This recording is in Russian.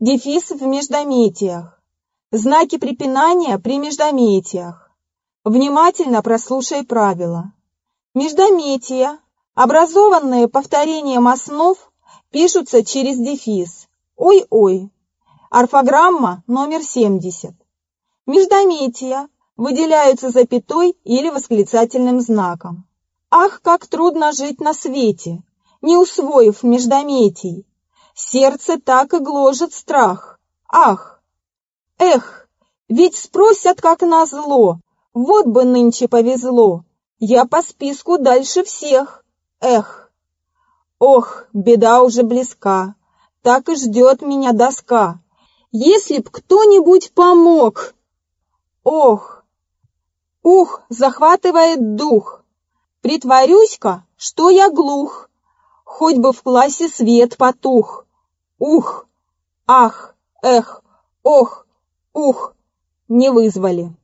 Дефис в междометиях. Знаки препинания при междометиях. Внимательно прослушай правила. Междометия, образованные повторением основ, пишутся через дефис. Ой-ой. Орфограмма номер 70. Междометия выделяются запятой или восклицательным знаком. Ах, как трудно жить на свете, не усвоив междометий. Сердце так и гложет страх. Ах! Эх, ведь спросят, как назло, вот бы нынче повезло, я по списку дальше всех. Эх! Ох, беда уже близка, так и ждет меня доска. Если б кто-нибудь помог! Ох! Ух, захватывает дух. Притворюсь-ка, что я глух, хоть бы в классе свет потух. Ух! Ах! Эх! Ох! Ух! Не вызвали.